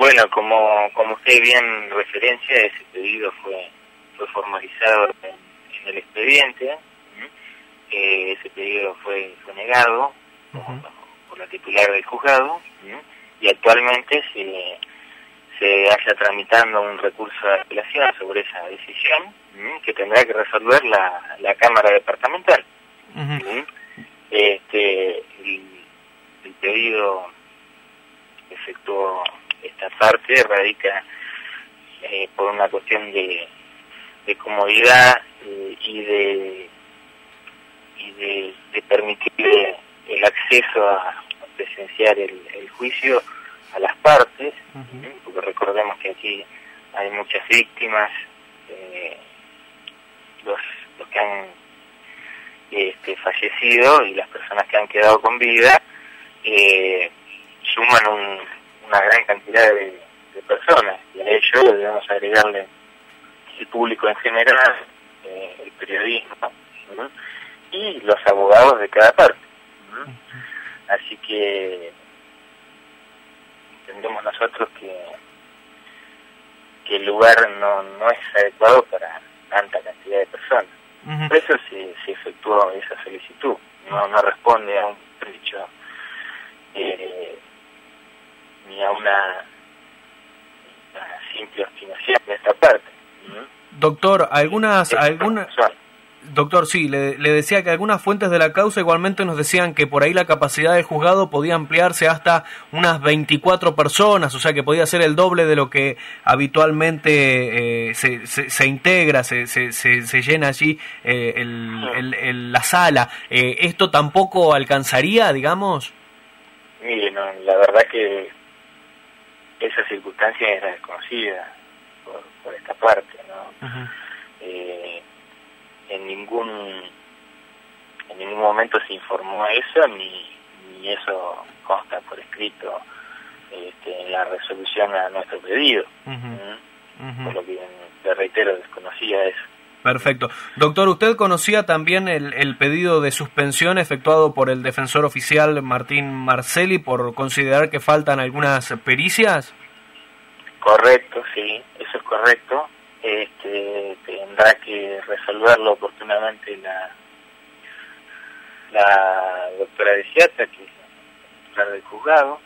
Bueno, como usted bien referencia, ese pedido fue formalizado en el expediente. Ese pedido fue negado por la titular del juzgado, y actualmente se halla tramitando un recurso de apelación sobre esa decisión, que tendrá que resolver la Cámara Departamental. El pedido que efectuó esta parte radica por una cuestión de comodidad y de permitirle el acceso a presenciar el juicio a las partes, porque recordemos que aquí hay muchas víctimas, los que han fallecido y las personas que han quedado con vida suman una gran cantidad de personas, y a ello debemos agregarle el público en general, el periodismo, y los abogados de cada parte. Así que entendemos nosotros que el lugar no es adecuado para tanta cantidad de personas. Por eso se efectuó esa solicitud. No responde a un capricho ni a una simple obstinación de esta parte. Doctor, Doctor, sí, le decía que algunas fuentes de la causa igualmente nos decían que por ahí la capacidad del juzgado podía ampliarse hasta unas 24 personas, o sea que podía ser el doble de lo que habitualmente se integra, se llena allí la sala. ¿Esto tampoco alcanzaría, digamos? Mire, no, la verdad que esa circunstancia era desconocida por esta parte, ¿no? En ningún momento se informó eso, ni eso consta por escrito en la resolución a nuestro pedido. Por lo que, le reitero, desconocía eso. Perfecto. Doctor, ¿usted conocía también el pedido de suspensión efectuado por el defensor oficial Martín Marcelli por considerar que faltan algunas pericias? Correcto, sí, eso es correcto. Tendrá que resolverlo oportunamente la doctora de Ciata, que es la titular del juzgado,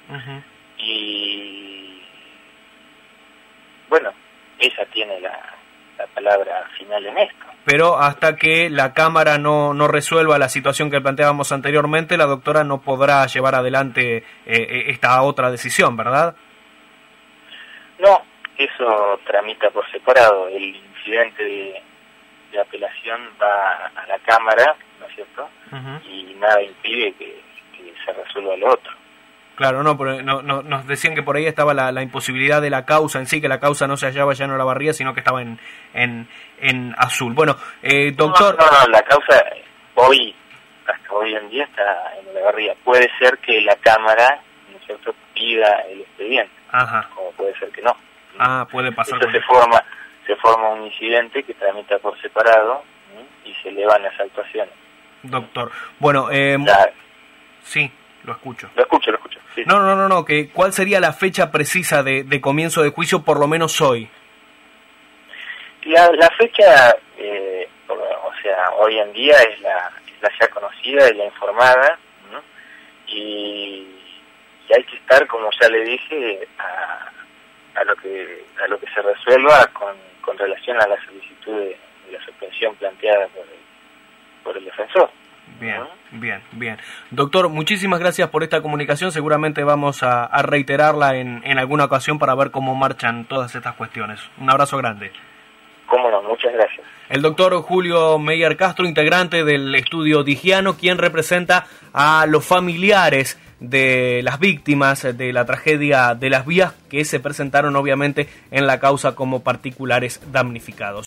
y bueno, ella tiene la palabra final en esto. Pero hasta que la Cámara no resuelva la situación que planteábamos anteriormente, la doctora no podrá llevar adelante esta otra decisión, ¿verdad? No, eso tramita por separado. El incidente de apelación va a la Cámara, ¿no es cierto? Y nada impide que se resuelva lo otro. Claro, pero nos decían que por ahí estaba la imposibilidad de la causa en sí, que la causa no se hallaba ya en Olavarría, sino que estaba en Azul. Bueno, doctor... No, la causa hasta hoy en día está en Olavarría. Puede ser que la Cámara, ¿no es cierto?, pida el expediente, como puede ser que no. Puede pasar. Entonces se forma un incidente que tramita por separado, y se elevan las actuaciones. Doctor, bueno, sí, lo escucho. Lo escucho. Sí. No, que ¿cuál sería la fecha precisa de comienzo de juicio, por lo menos hoy? La fecha, hoy en día es la ya conocida, es la informada, ¿no? Y hay que estar, como ya le dije, a lo que se resuelva con relación a la solicitud de la suspensión planteada por el defensor. Bien. Doctor, muchísimas gracias por esta comunicación. Seguramente vamos a reiterarla en alguna ocasión para ver cómo marchan todas estas cuestiones. Un abrazo grande. Cómo no, muchas gracias. El doctor Julio Meyer Castro, integrante del estudio Digiano, quien representa a los familiares de las víctimas de la tragedia de Las Vías, que se presentaron obviamente en la causa como particulares damnificados.